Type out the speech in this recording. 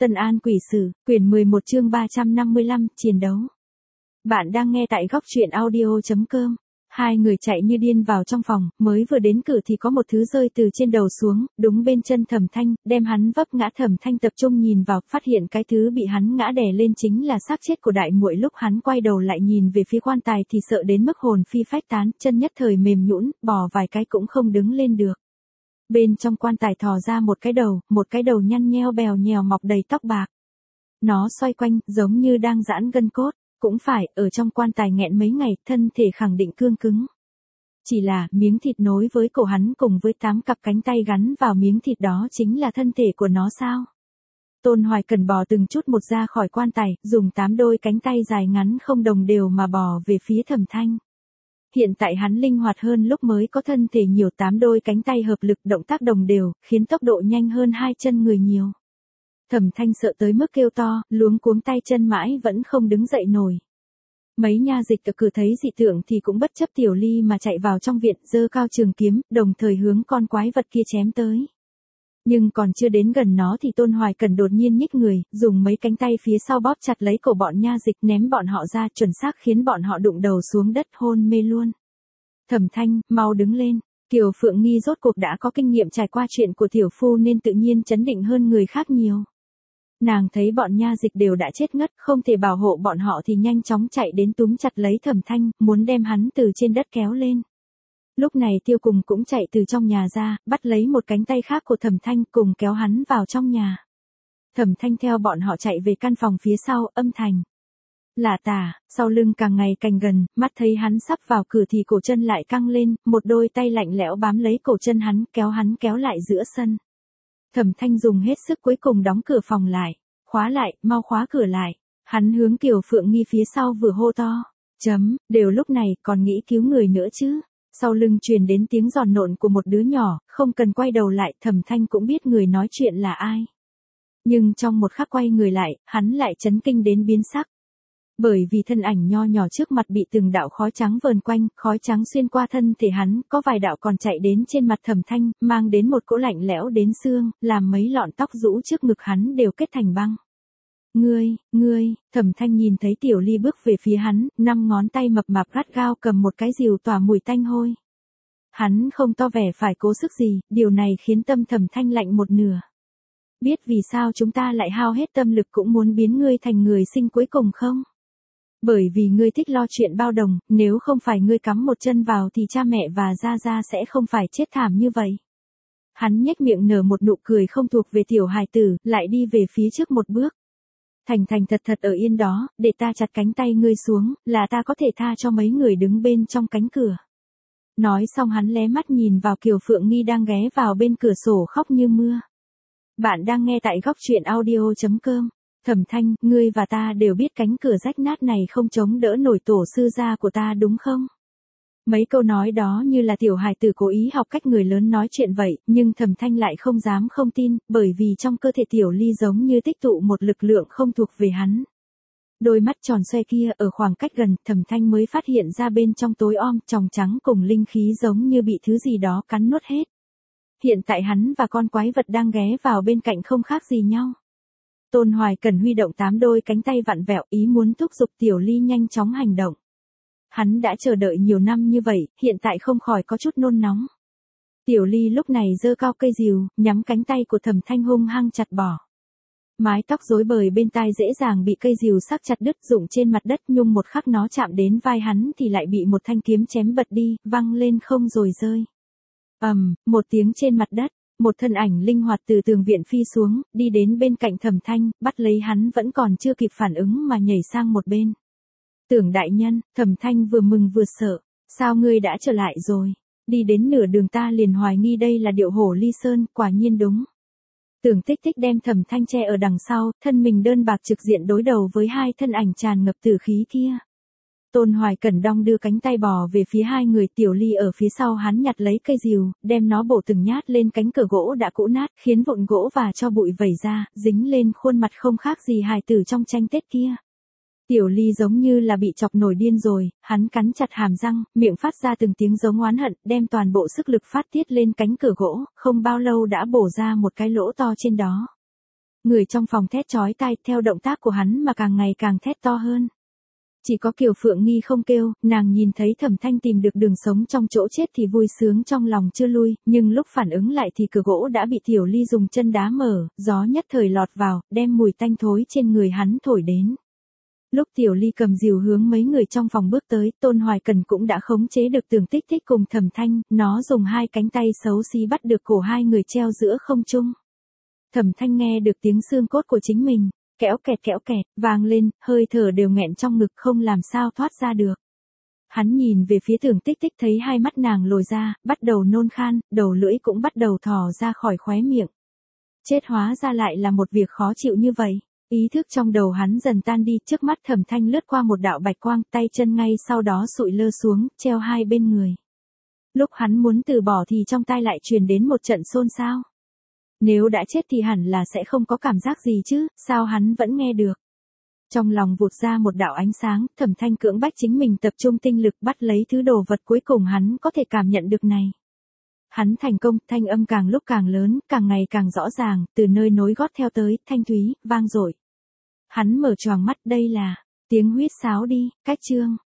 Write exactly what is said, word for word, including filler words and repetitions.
Tân An Quỷ Sử, quyển mười một chương ba trăm năm mươi lăm, chiến đấu. Bạn đang nghe tại góc truyện audio chấm com. Hai người chạy như điên vào trong phòng, mới vừa đến cửa thì có một thứ rơi từ trên đầu xuống, đúng bên chân Thẩm Thanh, đem hắn vấp ngã. Thẩm Thanh tập trung nhìn vào, phát hiện cái thứ bị hắn ngã đè lên chính là xác chết của đại muội. Lúc hắn quay đầu lại nhìn về phía quan tài thì sợ đến mức hồn phi phách tán, chân nhất thời mềm nhũn, bò vài cái cũng không đứng lên được. Bên trong quan tài thò ra một cái đầu, một cái đầu nhăn nheo bèo nhèo mọc đầy tóc bạc. Nó xoay quanh, giống như đang giãn gân cốt. Cũng phải, ở trong quan tài nghẹn mấy ngày, thân thể khẳng định cương cứng. Chỉ là, miếng thịt nối với cổ hắn cùng với tám cặp cánh tay gắn vào miếng thịt đó chính là thân thể của nó sao? Tôn Hoài Cần bò từng chút một ra khỏi quan tài, dùng tám đôi cánh tay dài ngắn không đồng đều mà bò về phía Thẩm Thanh. Hiện tại hắn linh hoạt hơn lúc mới có thân thể nhiều, tám đôi cánh tay hợp lực, động tác đồng đều, khiến tốc độ nhanh hơn hai chân người nhiều. Thẩm Thanh sợ tới mức kêu to, luống cuống tay chân mãi vẫn không đứng dậy nổi. Mấy nha dịch ở cửa thấy dị tượng thì cũng bất chấp Tiểu Ly mà chạy vào trong viện, giơ cao trường kiếm, đồng thời hướng con quái vật kia chém tới. Nhưng còn chưa đến gần nó thì Tôn Hoài Cần đột nhiên nhích người, dùng mấy cánh tay phía sau bóp chặt lấy cổ bọn nha dịch, ném bọn họ ra, chuẩn xác khiến bọn họ đụng đầu xuống đất hôn mê luôn. Thẩm Thanh, mau đứng lên. Kiều Phượng Nghi rốt cuộc đã có kinh nghiệm trải qua chuyện của tiểu phu nên tự nhiên chấn định hơn người khác nhiều. Nàng thấy bọn nha dịch đều đã chết ngất, không thể bảo hộ bọn họ thì nhanh chóng chạy đến túm chặt lấy Thẩm Thanh, muốn đem hắn từ trên đất kéo lên. Lúc này Tiêu Cùng cũng chạy từ trong nhà ra, bắt lấy một cánh tay khác của Thẩm Thanh cùng kéo hắn vào trong nhà. Thẩm Thanh theo bọn họ chạy về căn phòng phía sau, âm thanh lả tả, sau lưng càng ngày càng gần, mắt thấy hắn sắp vào cửa thì cổ chân lại căng lên, một đôi tay lạnh lẽo bám lấy cổ chân hắn, kéo hắn kéo lại giữa sân. Thẩm Thanh dùng hết sức cuối cùng đóng cửa phòng lại, khóa lại, mau khóa cửa lại. Hắn hướng Kiều Phượng Nghi phía sau vừa hô to, chấm, đều lúc này còn nghĩ cứu người nữa chứ. Sau lưng truyền đến tiếng giòn nộn của một đứa nhỏ, không cần quay đầu lại, Thẩm Thanh cũng biết người nói chuyện là ai. Nhưng trong một khắc quay người lại, hắn lại chấn kinh đến biến sắc. Bởi vì thân ảnh nho nhỏ trước mặt bị từng đạo khói trắng vờn quanh, khói trắng xuyên qua thân thể hắn, có vài đạo còn chạy đến trên mặt Thẩm Thanh, mang đến một cỗ lạnh lẽo đến xương, làm mấy lọn tóc rũ trước ngực hắn đều kết thành băng. Ngươi, ngươi, Thẩm Thanh nhìn thấy Tiểu Ly bước về phía hắn, năm ngón tay mập mạp gắt gao cầm một cái rìu tỏa mùi tanh hôi. Hắn không to vẻ phải cố sức gì, điều này khiến tâm Thẩm Thanh lạnh một nửa. Biết vì sao chúng ta lại hao hết tâm lực cũng muốn biến ngươi thành người sinh cuối cùng không? Bởi vì ngươi thích lo chuyện bao đồng, nếu không phải ngươi cắm một chân vào thì cha mẹ và Gia Gia sẽ không phải chết thảm như vậy. Hắn nhếch miệng nở một nụ cười không thuộc về tiểu hài tử, lại đi về phía trước một bước. Thành thành thật thật ở yên đó, để ta chặt cánh tay ngươi xuống, là ta có thể tha cho mấy người đứng bên trong cánh cửa. Nói xong hắn lé mắt nhìn vào Kiều Phượng Nghi đang ghé vào bên cửa sổ khóc như mưa. Bạn đang nghe tại góc truyện audio chấm com. Thẩm Thanh, ngươi và ta đều biết cánh cửa rách nát này không chống đỡ nổi tổ sư gia của ta đúng không? Mấy câu nói đó như là tiểu hài tử cố ý học cách người lớn nói chuyện vậy, nhưng Thẩm Thanh lại không dám không tin, bởi vì trong cơ thể Tiểu Ly giống như tích tụ một lực lượng không thuộc về hắn. Đôi mắt tròn xoe kia ở khoảng cách gần, Thẩm Thanh mới phát hiện ra bên trong tối om, tròng trắng cùng linh khí giống như bị thứ gì đó cắn nuốt hết. Hiện tại hắn và con quái vật đang ghé vào bên cạnh không khác gì nhau. Tôn Hoài Cần huy động tám đôi cánh tay vặn vẹo, ý muốn thúc giục Tiểu Ly nhanh chóng hành động. Hắn đã chờ đợi nhiều năm như vậy, hiện tại không khỏi có chút nôn nóng. Tiểu Ly lúc này giơ cao cây rìu, nhắm cánh tay của Thẩm Thanh hung hăng chặt bỏ. Mái tóc rối bời bên tai dễ dàng bị cây rìu sắc chặt đứt rụng trên mặt đất, nhung một khắc nó chạm đến vai hắn thì lại bị một thanh kiếm chém bật đi, văng lên không rồi rơi. Ầm, um, một tiếng trên mặt đất. Một thân ảnh linh hoạt từ tường viện phi xuống, đi đến bên cạnh Thẩm Thanh, bắt lấy hắn vẫn còn chưa kịp phản ứng mà nhảy sang một bên. Tưởng đại nhân, Thẩm Thanh vừa mừng vừa sợ, sao ngươi đã trở lại rồi? Đi đến nửa đường ta liền hoài nghi đây là điệu hổ ly sơn, quả nhiên đúng. Tưởng Tích Tích đem Thẩm Thanh che ở đằng sau, thân mình đơn bạc trực diện đối đầu với hai thân ảnh tràn ngập tử khí kia. Tôn Hoài Cẩn đong đưa cánh tay bò về phía hai người, Tiểu Ly ở phía sau hắn nhặt lấy cây rìu, đem nó bổ từng nhát lên cánh cửa gỗ đã cũ nát, khiến vụn gỗ và cho bụi vẩy ra, dính lên khuôn mặt không khác gì hài tử trong tranh Tết kia. Tiểu Ly giống như là bị chọc nổi điên rồi, hắn cắn chặt hàm răng, miệng phát ra từng tiếng giống oán hận, đem toàn bộ sức lực phát tiết lên cánh cửa gỗ, không bao lâu đã bổ ra một cái lỗ to trên đó. Người trong phòng thét chói tai, theo động tác của hắn mà càng ngày càng thét to hơn. Chỉ có Kiều Phượng Nghi không kêu, nàng nhìn thấy Thẩm Thanh tìm được đường sống trong chỗ chết thì vui sướng trong lòng chưa lui, nhưng lúc phản ứng lại thì cửa gỗ đã bị Tiểu Ly dùng chân đá mở, gió nhất thời lọt vào, đem mùi tanh thối trên người hắn thổi đến. Lúc Tiểu Ly cầm rìu hướng mấy người trong phòng bước tới, Tôn Hoài Cần cũng đã khống chế được Tưởng Tích Tích cùng Thẩm Thanh, nó dùng hai cánh tay xấu xí bắt được cổ hai người treo giữa không trung. Thẩm Thanh nghe được tiếng xương cốt của chính mình, kẽo kẹt kẽo kẹt, vang lên, hơi thở đều nghẹn trong ngực không làm sao thoát ra được. Hắn nhìn về phía Tưởng Tích Tích thấy hai mắt nàng lồi ra, bắt đầu nôn khan, đầu lưỡi cũng bắt đầu thò ra khỏi khóe miệng. Chết hóa ra lại là một việc khó chịu như vậy. Ý thức trong đầu hắn dần tan đi, trước mắt Thẩm Thanh lướt qua một đạo bạch quang, tay chân ngay sau đó sụi lơ xuống, treo hai bên người. Lúc hắn muốn từ bỏ thì trong tai lại truyền đến một trận xôn xao. Nếu đã chết thì hẳn là sẽ không có cảm giác gì chứ, sao hắn vẫn nghe được. Trong lòng vụt ra một đạo ánh sáng, Thẩm Thanh cưỡng bách chính mình tập trung tinh lực bắt lấy thứ đồ vật cuối cùng hắn có thể cảm nhận được này. Hắn thành công, thanh âm càng lúc càng lớn, càng ngày càng rõ ràng, từ nơi nối gót theo tới, thanh thúy, vang dội. Hắn mở choàng mắt, đây là tiếng huýt sáo đi, cách chương.